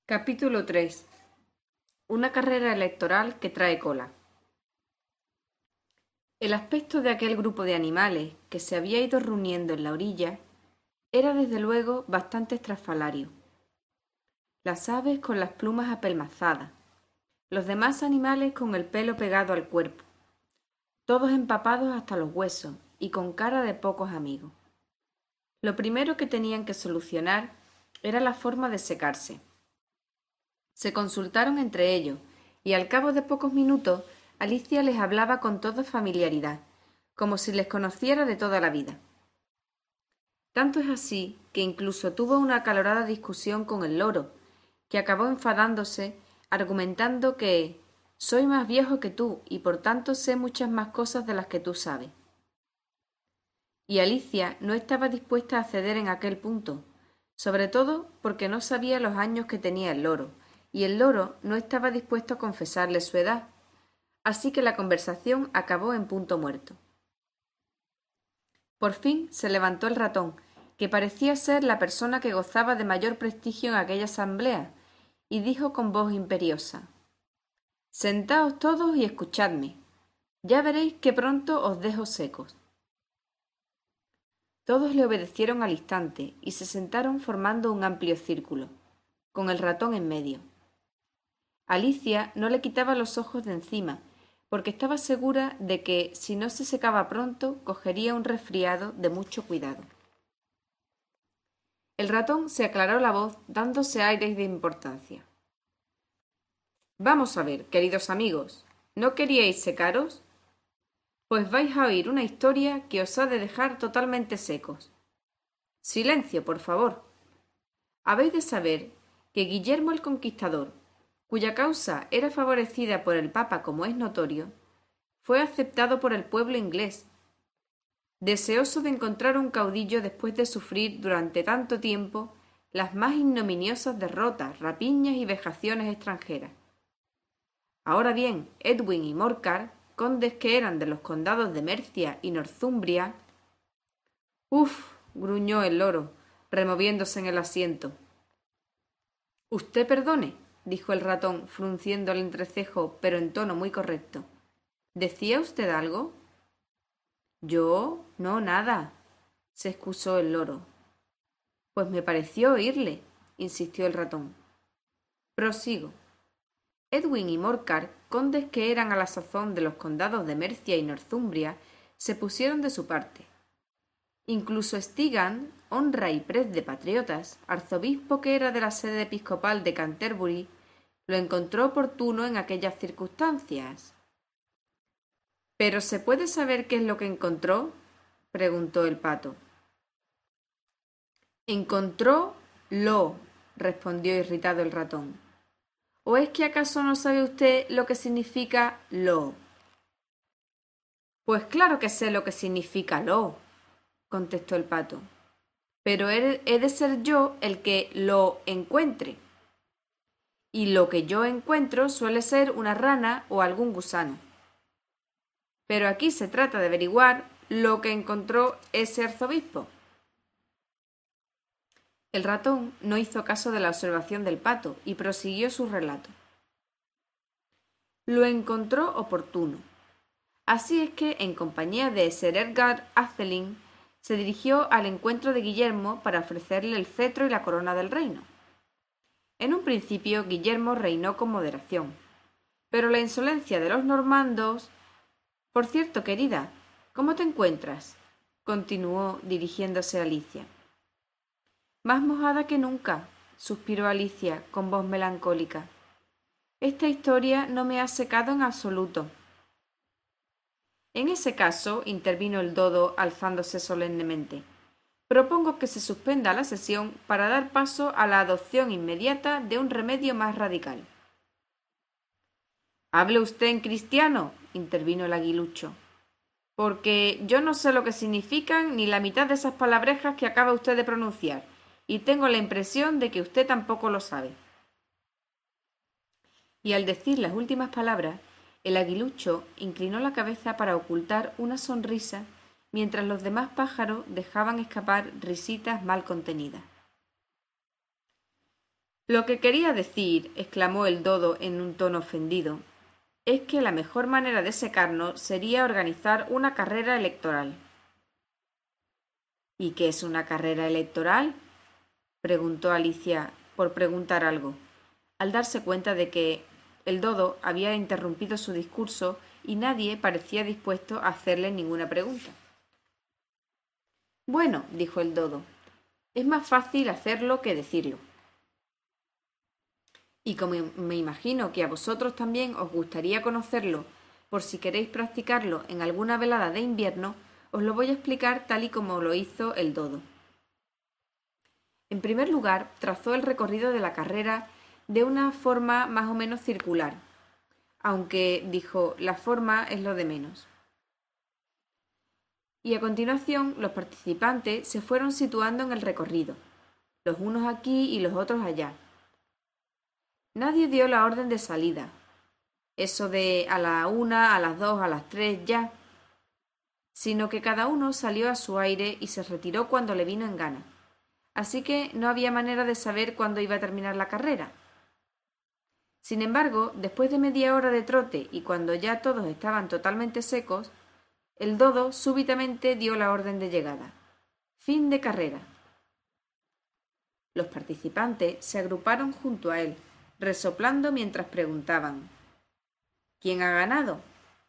Capítulo 3. Una carrera electoral que trae cola. El aspecto de aquel grupo de animales que se había ido reuniendo en la orilla era desde luego bastante estrafalario. Las aves con las plumas apelmazadas, los demás animales con el pelo pegado al cuerpo, todos empapados hasta los huesos y con cara de pocos amigos. Lo primero que tenían que solucionar era la forma de secarse. Se consultaron entre ellos, y al cabo de pocos minutos Alicia les hablaba con toda familiaridad, como si les conociera de toda la vida. Tanto es así que incluso tuvo una acalorada discusión con el loro, que acabó enfadándose, argumentando que soy más viejo que tú y por tanto sé muchas más cosas de las que tú sabes. Y Alicia no estaba dispuesta a ceder en aquel punto, sobre todo porque no sabía los años que tenía el loro, y el loro no estaba dispuesto a confesarle su edad, así que la conversación acabó en punto muerto. Por fin se levantó el ratón, que parecía ser la persona que gozaba de mayor prestigio en aquella asamblea, y dijo con voz imperiosa: Sentaos todos y escuchadme. Ya veréis que pronto os dejo secos. Todos le obedecieron al instante y se sentaron formando un amplio círculo, con el ratón en medio. Alicia no le quitaba los ojos de encima, porque estaba segura de que, si no se secaba pronto, cogería un resfriado de mucho cuidado. El ratón se aclaró la voz, dándose aires de importancia. Vamos a ver, queridos amigos, ¿no queríais secaros? Pues vais a oír una historia que os ha de dejar totalmente secos. Silencio, por favor. Habéis de saber que Guillermo el Conquistador, cuya causa era favorecida por el Papa como es notorio, fue aceptado por el pueblo inglés, deseoso de encontrar un caudillo después de sufrir durante tanto tiempo las más ignominiosas derrotas, rapiñas y vejaciones extranjeras. Ahora bien, Edwin y Morcar, condes que eran de los condados de Mercia y Northumbria. —Uf —gruñó el loro, removiéndose en el asiento. —Usted perdone —dijo el ratón, frunciendo el entrecejo, pero en tono muy correcto—. ¿Decía usted algo? —Yo, no, nada —se excusó el loro. —Pues me pareció oírle —insistió el ratón. Prosigo. Edwin y Morcar, condes que eran a la sazón de los condados de Mercia y Northumbria, se pusieron de su parte. Incluso Stigand, honra y prez de patriotas, arzobispo que era de la sede episcopal de Canterbury, lo encontró oportuno en aquellas circunstancias. —¿Pero se puede saber qué es lo que encontró? —preguntó el pato. —Encontró lo —respondió irritado el ratón—. ¿O es que acaso no sabe usted lo que significa lo? Pues claro que sé lo que significa lo —contestó el pato—, pero he de ser yo el que lo encuentre. Y lo que yo encuentro suele ser una rana o algún gusano. Pero aquí se trata de averiguar lo que encontró ese arzobispo. El ratón no hizo caso de la observación del pato y prosiguió su relato. Lo encontró oportuno. Así es que, en compañía de Sir Edgar Atheling, se dirigió al encuentro de Guillermo para ofrecerle el cetro y la corona del reino. En un principio, Guillermo reinó con moderación, pero la insolencia de los normandos... Por cierto, querida, ¿cómo te encuentras?, continuó dirigiéndose a Alicia. Más mojada que nunca, suspiró Alicia con voz melancólica. Esta historia no me ha secado en absoluto. En ese caso, intervino el dodo alzándose solemnemente, propongo que se suspenda la sesión para dar paso a la adopción inmediata de un remedio más radical. Hable usted en cristiano, intervino el aguilucho, porque yo no sé lo que significan ni la mitad de esas palabrejas que acaba usted de pronunciar, y tengo la impresión de que usted tampoco lo sabe. Y al decir las últimas palabras, el aguilucho inclinó la cabeza para ocultar una sonrisa, mientras los demás pájaros dejaban escapar risitas mal contenidas. Lo que quería decir, exclamó el dodo en un tono ofendido, es que la mejor manera de secarnos sería organizar una carrera electoral. ¿Y qué es una carrera electoral? Preguntó Alicia por preguntar algo, al darse cuenta de que el dodo había interrumpido su discurso y nadie parecía dispuesto a hacerle ninguna pregunta. Bueno, dijo el dodo, es más fácil hacerlo que decirlo. Y como me imagino que a vosotros también os gustaría conocerlo, por si queréis practicarlo en alguna velada de invierno, os lo voy a explicar tal y como lo hizo el dodo. En primer lugar, trazó el recorrido de la carrera de una forma más o menos circular, aunque, dijo, la forma es lo de menos. Y a continuación los participantes se fueron situando en el recorrido, los unos aquí y los otros allá. Nadie dio la orden de salida, eso de a la 1, a las 2, a las 3, ya, sino que cada uno salió a su aire y se retiró cuando le vino en gana. Así que no había manera de saber cuándo iba a terminar la carrera. Sin embargo, después de media hora de trote y cuando ya todos estaban totalmente secos, el dodo súbitamente dio la orden de llegada. Fin de carrera. Los participantes se agruparon junto a él, resoplando mientras preguntaban: ¿quién ha ganado?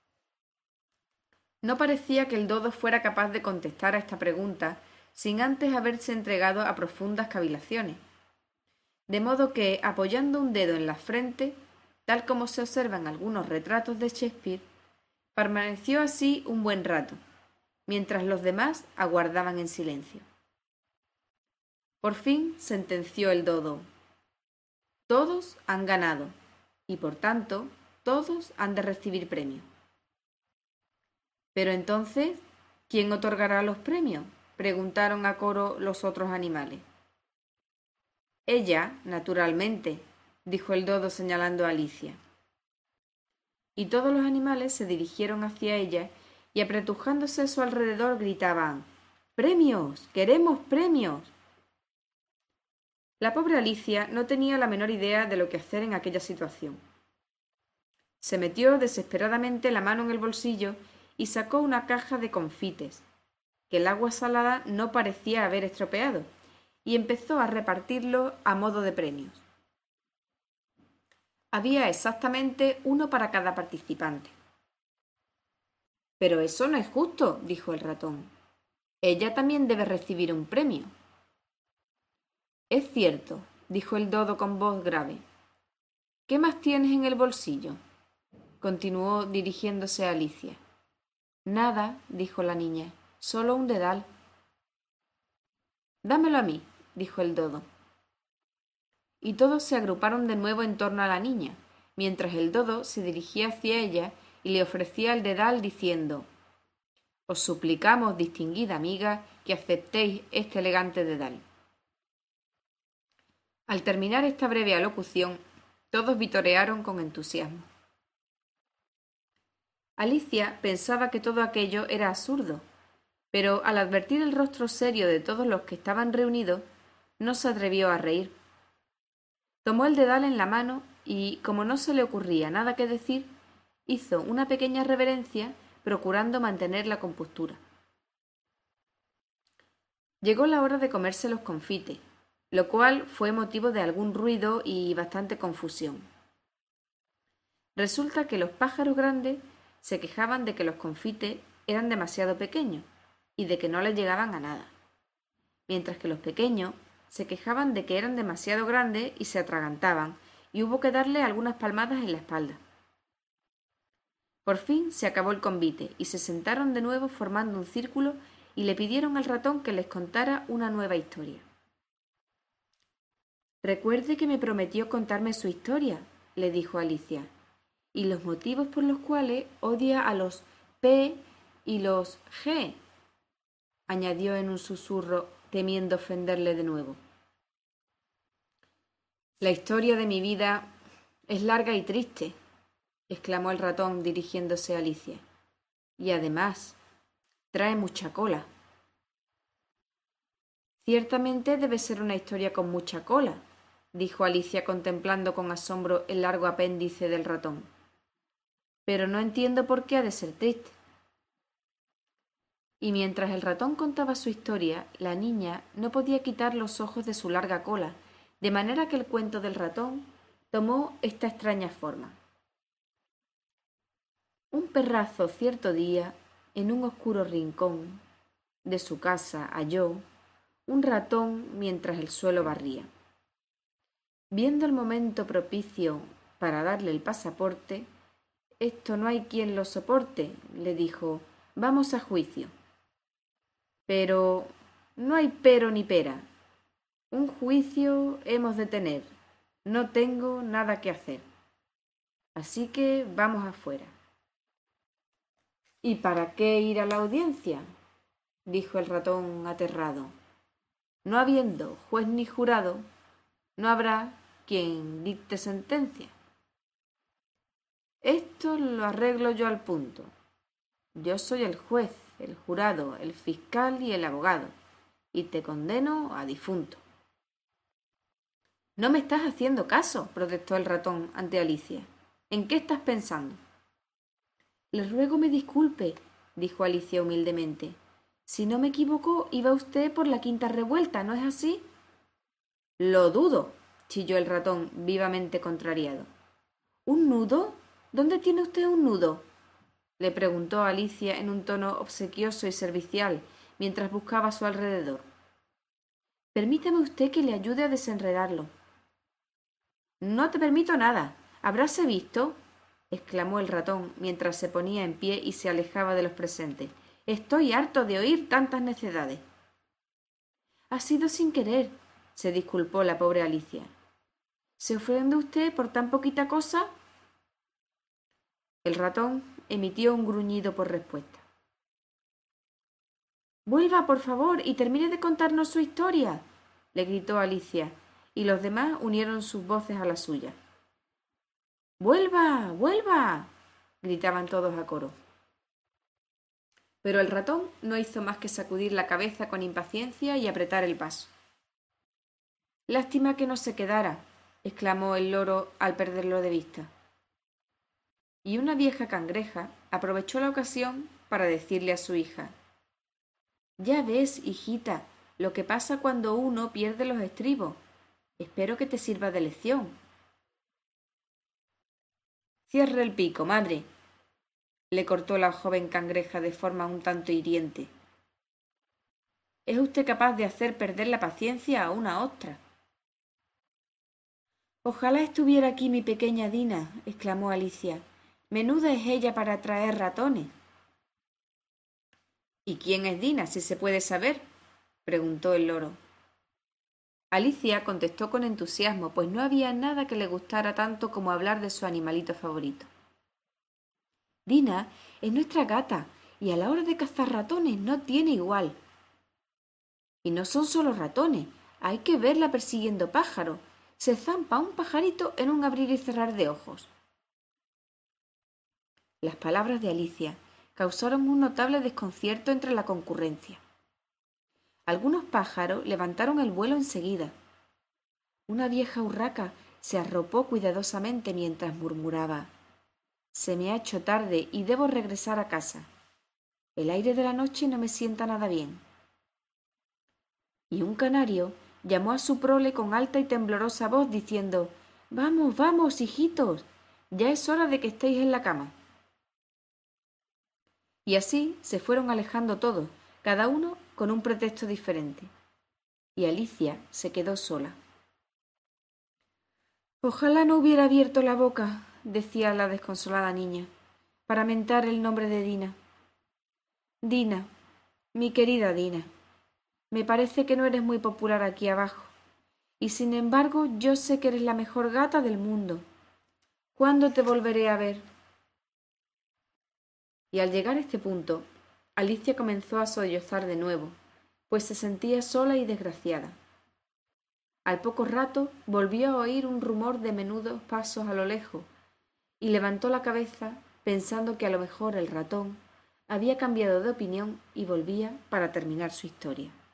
No parecía que el dodo fuera capaz de contestar a esta pregunta sin antes haberse entregado a profundas cavilaciones. De modo que, apoyando un dedo en la frente, tal como se observa en algunos retratos de Shakespeare, permaneció así un buen rato, mientras los demás aguardaban en silencio. Por fin sentenció el dodo: todos han ganado, y por tanto, todos han de recibir premio. Pero entonces, ¿quién otorgará los premios?, preguntaron a coro los otros animales. Ella, naturalmente, dijo el dodo señalando a Alicia. Y todos los animales se dirigieron hacia ella y apretujándose a su alrededor gritaban: ¡premios! ¡Queremos premios! La pobre Alicia no tenía la menor idea de lo que hacer en aquella situación. Se metió desesperadamente la mano en el bolsillo y sacó una caja de confites, que el agua salada no parecía haber estropeado, y empezó a repartirlo a modo de premios. Había exactamente uno para cada participante. Pero eso no es justo, dijo el ratón. Ella también debe recibir un premio. Es cierto, dijo el dodo con voz grave. ¿Qué más tienes en el bolsillo?, continuó dirigiéndose a Alicia. Nada, dijo la niña, solo un dedal. Dámelo a mí, dijo el dodo. Y todos se agruparon de nuevo en torno a la niña, mientras el dodo se dirigía hacia ella y le ofrecía el dedal diciendo: os suplicamos, distinguida amiga, que aceptéis este elegante dedal. Al terminar esta breve alocución, todos vitorearon con entusiasmo. Alicia pensaba que todo aquello era absurdo, pero al advertir el rostro serio de todos los que estaban reunidos, no se atrevió a reír. Tomó el dedal en la mano y, como no se le ocurría nada que decir, hizo una pequeña reverencia procurando mantener la compostura. Llegó la hora de comerse los confites, lo cual fue motivo de algún ruido y bastante confusión. Resulta que los pájaros grandes se quejaban de que los confites eran demasiado pequeños y de que no les llegaban a nada, mientras que los pequeños se quejaban de que eran demasiado grandes y se atragantaban, y hubo que darle algunas palmadas en la espalda. Por fin se acabó el convite y se sentaron de nuevo formando un círculo y le pidieron al ratón que les contara una nueva historia. Recuerde que me prometió contarme su historia, le dijo Alicia, y los motivos por los cuales odia a los P y los G, añadió en un susurro, temiendo ofenderle de nuevo. La historia de mi vida es larga y triste, exclamó el ratón dirigiéndose a Alicia, y además trae mucha cola. Ciertamente debe ser una historia con mucha cola, dijo Alicia contemplando con asombro el largo apéndice del ratón. Pero no entiendo por qué ha de ser triste. Y mientras el ratón contaba su historia, la niña no podía quitar los ojos de su larga cola, de manera que el cuento del ratón tomó esta extraña forma. Un perrazo cierto día, en un oscuro rincón de su casa, halló un ratón mientras el suelo barría. Viendo el momento propicio para darle el pasaporte, «Esto no hay quien lo soporte», le dijo, «vamos a juicio». «Pero no hay pero ni pera. Un juicio hemos de tener. No tengo nada que hacer. Así que vamos afuera». «¿Y para qué ir a la audiencia?», dijo el ratón aterrado. «No habiendo juez ni jurado, no habrá quien dicte sentencia. Esto lo arreglo yo al punto. Yo soy el juez, el jurado, el fiscal y el abogado, y te condeno a difunto». «No me estás haciendo caso», protestó el ratón ante Alicia. «¿En qué estás pensando?» «Le ruego me disculpe», dijo Alicia humildemente. «Si no me equivoco, iba usted por la quinta revuelta, ¿no es así?» «Lo dudo», chilló el ratón, vivamente contrariado. «¿Un nudo? ¿Dónde tiene usted un nudo?», le preguntó Alicia en un tono obsequioso y servicial, mientras buscaba a su alrededor. «Permítame usted que le ayude a desenredarlo». «No te permito nada. ¿Habráse visto?», exclamó el ratón, mientras se ponía en pie y se alejaba de los presentes. «Estoy harto de oír tantas necedades». «Ha sido sin querer», se disculpó la pobre Alicia. «¿Se ofende usted por tan poquita cosa?». El ratón emitió un gruñido por respuesta. «Vuelva, por favor, y termine de contarnos su historia», le gritó Alicia, y los demás unieron sus voces a la suya. «¡Vuelva! ¡Vuelva!», gritaban todos a coro. Pero el ratón no hizo más que sacudir la cabeza con impaciencia y apretar el paso. «Lástima que no se quedara», exclamó el loro al perderlo de vista. Y una vieja cangreja aprovechó la ocasión para decirle a su hija: «Ya ves, hijita, lo que pasa cuando uno pierde los estribos. Espero que te sirva de lección». «Cierre el pico, madre», le cortó la joven cangreja de forma un tanto hiriente. «Es usted capaz de hacer perder la paciencia a una ostra». «Ojalá estuviera aquí mi pequeña Dina», exclamó Alicia. «Menuda es ella para atraer ratones». «¿Y quién es Dina, si se puede saber?», preguntó el loro. Alicia contestó con entusiasmo, pues no había nada que le gustara tanto como hablar de su animalito favorito. «Dina es nuestra gata, y a la hora de cazar ratones no tiene igual». «Y no son solo ratones, hay que verla persiguiendo pájaros. Se zampa un pajarito en un abrir y cerrar de ojos». Las palabras de Alicia causaron un notable desconcierto entre la concurrencia. Algunos pájaros levantaron el vuelo enseguida. Una vieja urraca se arropó cuidadosamente mientras murmuraba: «Se me ha hecho tarde y debo regresar a casa. El aire de la noche no me sienta nada bien». Y un canario llamó a su prole con alta y temblorosa voz diciendo: «Vamos, vamos, hijitos, ya es hora de que estéis en la cama». Y así se fueron alejando todos, cada uno con un pretexto diferente. Y Alicia se quedó sola. «Ojalá no hubiera abierto la boca», decía la desconsolada niña, «para mentar el nombre de Dina. Dina, mi querida Dina, me parece que no eres muy popular aquí abajo, y sin embargo yo sé que eres la mejor gata del mundo. ¿Cuándo te volveré a ver?». Y al llegar a este punto, Alicia comenzó a sollozar de nuevo, pues se sentía sola y desgraciada. Al poco rato volvió a oír un rumor de menudos pasos a lo lejos, y levantó la cabeza pensando que a lo mejor el ratón había cambiado de opinión y volvía para terminar su historia.